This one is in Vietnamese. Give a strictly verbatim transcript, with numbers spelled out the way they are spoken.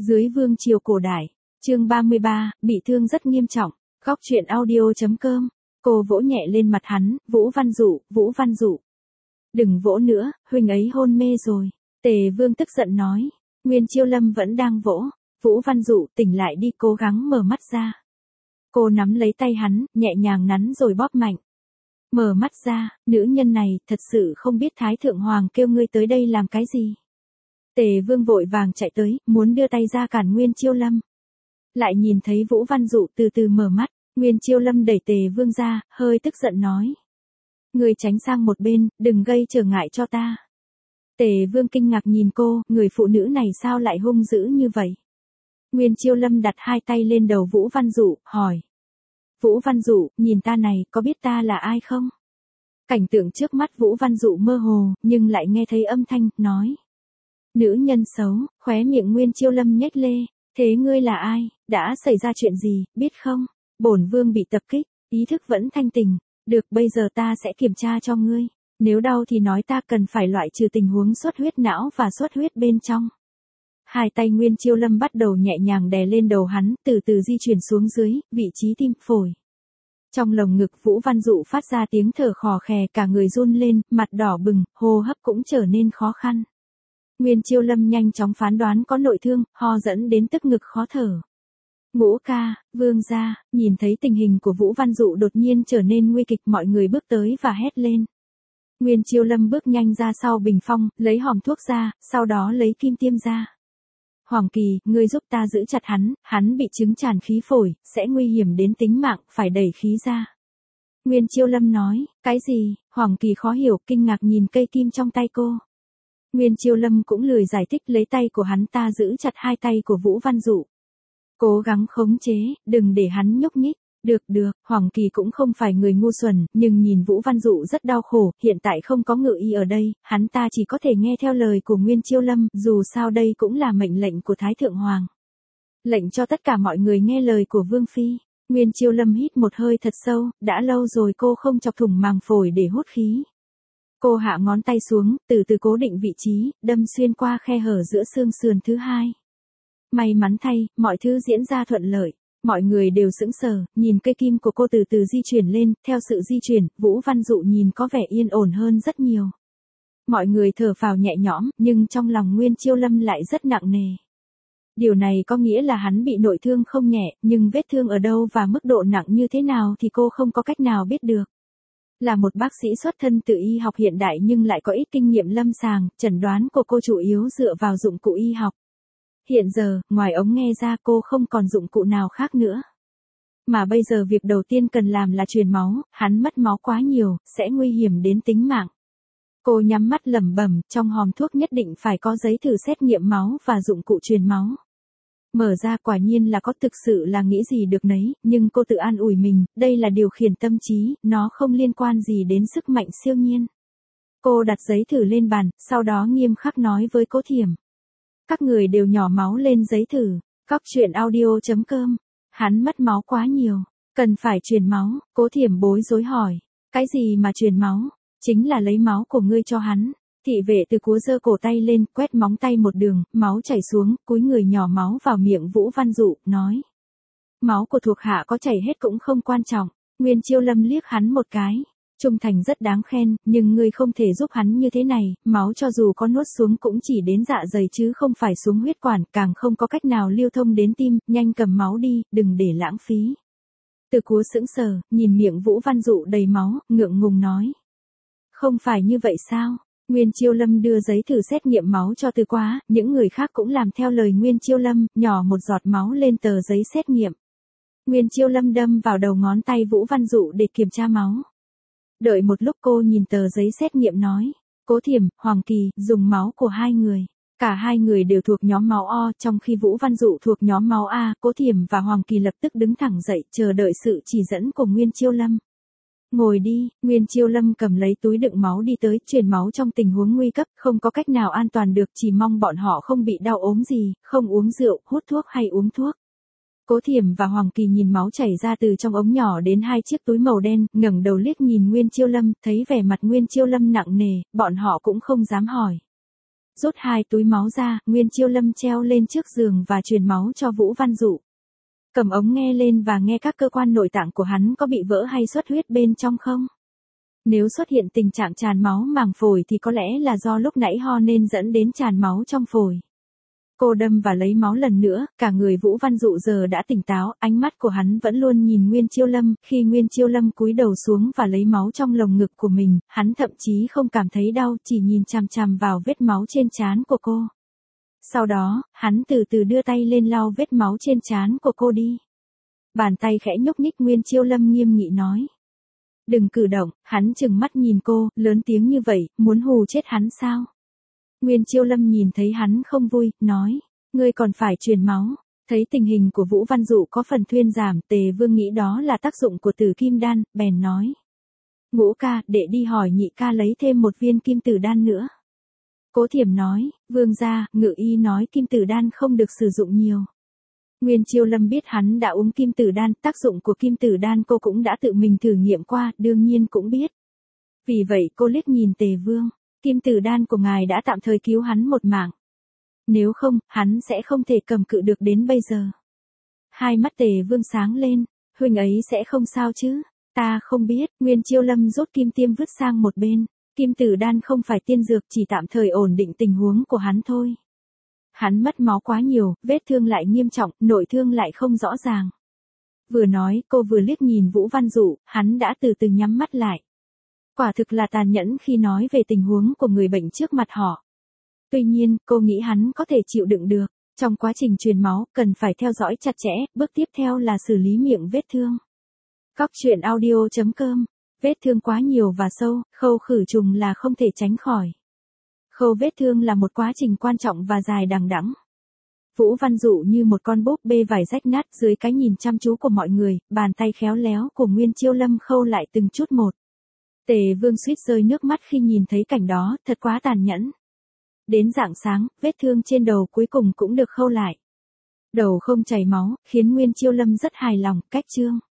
Dưới vương triều cổ đại, chương ba mươi ba, bị thương rất nghiêm trọng, góc truyện audio.com, cô vỗ nhẹ lên mặt hắn, Vũ Văn Dụ, Vũ Văn Dụ. Đừng vỗ nữa, huynh ấy hôn mê rồi, Tề Vương tức giận nói. Nguyên Chiêu Lâm vẫn đang vỗ, Vũ Văn Dụ tỉnh lại đi, cố gắng mở mắt ra. Cô nắm lấy tay hắn, nhẹ nhàng nắn rồi bóp mạnh. Mở mắt ra, nữ nhân này thật sự không biết Thái Thượng Hoàng kêu ngươi tới đây làm cái gì. Tề Vương vội vàng chạy tới, muốn đưa tay ra cản Nguyên Chiêu Lâm. Lại nhìn thấy Vũ Văn Dụ từ từ mở mắt, Nguyên Chiêu Lâm đẩy Tề Vương ra, hơi tức giận nói. Ngươi tránh sang một bên, đừng gây trở ngại cho ta. Tề Vương kinh ngạc nhìn cô, người phụ nữ này sao lại hung dữ như vậy? Nguyên Chiêu Lâm đặt hai tay lên đầu Vũ Văn Dụ, hỏi. Vũ Văn Dụ, nhìn ta này, có biết ta là ai không? Cảnh tượng trước mắt Vũ Văn Dụ mơ hồ, nhưng lại nghe thấy âm thanh, nói. Nữ nhân xấu, khóe miệng Nguyên Chiêu Lâm nhếch lê, thế ngươi là ai, đã xảy ra chuyện gì, biết không? Bổn vương bị tập kích, ý thức vẫn thanh tỉnh, được bây giờ ta sẽ kiểm tra cho ngươi, nếu đau thì nói ta cần phải loại trừ tình huống xuất huyết não và xuất huyết bên trong. Hai tay Nguyên Chiêu Lâm bắt đầu nhẹ nhàng đè lên đầu hắn, từ từ di chuyển xuống dưới, vị trí tim, phổi. Trong lồng ngực Vũ Văn Dụ phát ra tiếng thở khò khè, cả người run lên, mặt đỏ bừng, hô hấp cũng trở nên khó khăn. Nguyên Chiêu Lâm nhanh chóng phán đoán có nội thương, ho dẫn đến tức ngực khó thở. Ngũ ca, vương gia, nhìn thấy tình hình của Vũ Văn Dụ đột nhiên trở nên nguy kịch, mọi người bước tới và hét lên. Nguyên Chiêu Lâm bước nhanh ra sau bình phong, lấy hòm thuốc ra, sau đó lấy kim tiêm ra. Hoàng Kỳ, ngươi giúp ta giữ chặt hắn, hắn bị chứng tràn khí phổi, sẽ nguy hiểm đến tính mạng, phải đẩy khí ra. Nguyên Chiêu Lâm nói, cái gì? Hoàng Kỳ khó hiểu, kinh ngạc nhìn cây kim trong tay cô. Nguyên Chiêu Lâm cũng lười giải thích, lấy tay của hắn ta giữ chặt hai tay của Vũ Văn Dụ. Cố gắng khống chế, đừng để hắn nhúc nhích. Được được, Hoàng Kỳ cũng không phải người ngu xuẩn, nhưng nhìn Vũ Văn Dụ rất đau khổ, hiện tại không có ngự y ở đây, hắn ta chỉ có thể nghe theo lời của Nguyên Chiêu Lâm, dù sao đây cũng là mệnh lệnh của Thái Thượng Hoàng. Lệnh cho tất cả mọi người nghe lời của Vương Phi. Nguyên Chiêu Lâm hít một hơi thật sâu, đã lâu rồi cô không chọc thủng màng phổi để hút khí. Cô hạ ngón tay xuống, từ từ cố định vị trí, đâm xuyên qua khe hở giữa xương sườn thứ hai. May mắn thay, mọi thứ diễn ra thuận lợi. Mọi người đều sững sờ, nhìn cây kim của cô từ từ di chuyển lên, theo sự di chuyển, Vũ Văn Dụ nhìn có vẻ yên ổn hơn rất nhiều. Mọi người thở phào nhẹ nhõm, nhưng trong lòng Nguyên Chiêu Lâm lại rất nặng nề. Điều này có nghĩa là hắn bị nội thương không nhẹ, nhưng vết thương ở đâu và mức độ nặng như thế nào thì cô không có cách nào biết được. Là một bác sĩ xuất thân từ y học hiện đại nhưng lại có ít kinh nghiệm lâm sàng, chẩn đoán của cô chủ yếu dựa vào dụng cụ y học. Hiện giờ, ngoài ống nghe ra cô không còn dụng cụ nào khác nữa. Mà bây giờ việc đầu tiên cần làm là truyền máu, hắn mất máu quá nhiều, sẽ nguy hiểm đến tính mạng. Cô nhắm mắt lẩm bẩm, trong hòm thuốc nhất định phải có giấy thử xét nghiệm máu và dụng cụ truyền máu. Mở ra quả nhiên là có, thực sự là nghĩ gì được nấy, nhưng cô tự an ủi mình, đây là điều khiển tâm trí, nó không liên quan gì đến sức mạnh siêu nhiên. Cô đặt giấy thử lên bàn, sau đó nghiêm khắc nói với Cố Thiểm. Các người đều nhỏ máu lên giấy thử, góc truyện audio.com, hắn mất máu quá nhiều, cần phải truyền máu, Cố Thiểm bối rối hỏi, cái gì mà truyền máu, chính là lấy máu của ngươi cho hắn. Thị vệ từ cúa giơ cổ tay lên, quét móng tay một đường, máu chảy xuống, cúi người nhỏ máu vào miệng Vũ Văn Dụ, nói. Máu của thuộc hạ có chảy hết cũng không quan trọng, Nguyên Chiêu Lâm liếc hắn một cái. Trung thành rất đáng khen, nhưng ngươi không thể giúp hắn như thế này, máu cho dù có nuốt xuống cũng chỉ đến dạ dày chứ không phải xuống huyết quản, càng không có cách nào lưu thông đến tim, nhanh cầm máu đi, đừng để lãng phí. Từ cúa sững sờ, nhìn miệng Vũ Văn Dụ đầy máu, ngượng ngùng nói. Không phải như vậy sao? Nguyên Chiêu Lâm đưa giấy thử xét nghiệm máu cho Từ Quá, những người khác cũng làm theo lời Nguyên Chiêu Lâm, nhỏ một giọt máu lên tờ giấy xét nghiệm. Nguyên Chiêu Lâm đâm vào đầu ngón tay Vũ Văn Dụ để kiểm tra máu. Đợi một lúc cô nhìn tờ giấy xét nghiệm nói, Cố Thiểm, Hoàng Kỳ, dùng máu của hai người. Cả hai người đều thuộc nhóm máu O, trong khi Vũ Văn Dụ thuộc nhóm máu A, Cố Thiểm và Hoàng Kỳ lập tức đứng thẳng dậy, chờ đợi sự chỉ dẫn của Nguyên Chiêu Lâm. Ngồi đi, Nguyên Chiêu Lâm cầm lấy túi đựng máu đi tới, truyền máu trong tình huống nguy cấp, không có cách nào an toàn được, chỉ mong bọn họ không bị đau ốm gì, không uống rượu, hút thuốc hay uống thuốc. Cố Thiểm và Hoàng Kỳ nhìn máu chảy ra từ trong ống nhỏ đến hai chiếc túi màu đen, ngẩng đầu liếc nhìn Nguyên Chiêu Lâm, thấy vẻ mặt Nguyên Chiêu Lâm nặng nề, bọn họ cũng không dám hỏi. Rút hai túi máu ra, Nguyên Chiêu Lâm treo lên trước giường và truyền máu cho Vũ Văn Dụ. Cầm ống nghe lên và nghe các cơ quan nội tạng của hắn có bị vỡ hay xuất huyết bên trong không. Nếu xuất hiện tình trạng tràn máu màng phổi thì có lẽ là do lúc nãy ho nên dẫn đến tràn máu trong phổi. Cô đâm và lấy máu lần nữa, cả người Vũ Văn Dụ giờ đã tỉnh táo, ánh mắt của hắn vẫn luôn nhìn Nguyên Chiêu Lâm, khi Nguyên Chiêu Lâm cúi đầu xuống và lấy máu trong lồng ngực của mình, hắn thậm chí không cảm thấy đau, chỉ nhìn chằm chằm vào vết máu trên trán của cô. Sau đó, hắn từ từ đưa tay lên lau vết máu trên trán của cô đi. Bàn tay khẽ nhúc nhích, Nguyên Chiêu Lâm nghiêm nghị nói. Đừng cử động, hắn trừng mắt nhìn cô, lớn tiếng như vậy, muốn hù chết hắn sao? Nguyên Chiêu Lâm nhìn thấy hắn không vui, nói, ngươi còn phải truyền máu. Thấy tình hình của Vũ Văn Dụ có phần thuyên giảm, Tề Vương nghĩ đó là tác dụng của tử kim đan, bèn nói. Ngũ ca, để đi hỏi nhị ca lấy thêm một viên kim tử đan nữa. Cố Thiểm nói, vương gia, ngự y nói kim tử đan không được sử dụng nhiều. Nguyên Chiêu Lâm biết hắn đã uống kim tử đan, tác dụng của kim tử đan cô cũng đã tự mình thử nghiệm qua, đương nhiên cũng biết. Vì vậy cô liếc nhìn Tề Vương, kim tử đan của ngài đã tạm thời cứu hắn một mạng. Nếu không, hắn sẽ không thể cầm cự được đến bây giờ. Hai mắt Tề Vương sáng lên, huynh ấy sẽ không sao chứ? Ta không biết. Nguyên Chiêu Lâm rút kim tiêm vứt sang một bên. Kim tử đan không phải tiên dược, chỉ tạm thời ổn định tình huống của hắn thôi. Hắn mất máu quá nhiều, vết thương lại nghiêm trọng, nội thương lại không rõ ràng. Vừa nói, cô vừa liếc nhìn Vũ Văn Dụ, hắn đã từ từ nhắm mắt lại. Quả thực là tàn nhẫn khi nói về tình huống của người bệnh trước mặt họ. Tuy nhiên, cô nghĩ hắn có thể chịu đựng được. Trong quá trình truyền máu, cần phải theo dõi chặt chẽ, bước tiếp theo là xử lý miệng vết thương. Góc truyện audio chấm com. Vết thương quá nhiều và sâu, khâu khử trùng là không thể tránh khỏi. Khâu vết thương là một quá trình quan trọng và dài đằng đẵng. Vũ Văn Dụ như một con búp bê vải rách nát, dưới cái nhìn chăm chú của mọi người, bàn tay khéo léo của Nguyên Chiêu Lâm khâu lại từng chút một. Tề Vương suýt rơi nước mắt khi nhìn thấy cảnh đó, thật quá tàn nhẫn. Đến rạng sáng, vết thương trên đầu cuối cùng cũng được khâu lại. Đầu không chảy máu, khiến Nguyên Chiêu Lâm rất hài lòng. Cách chương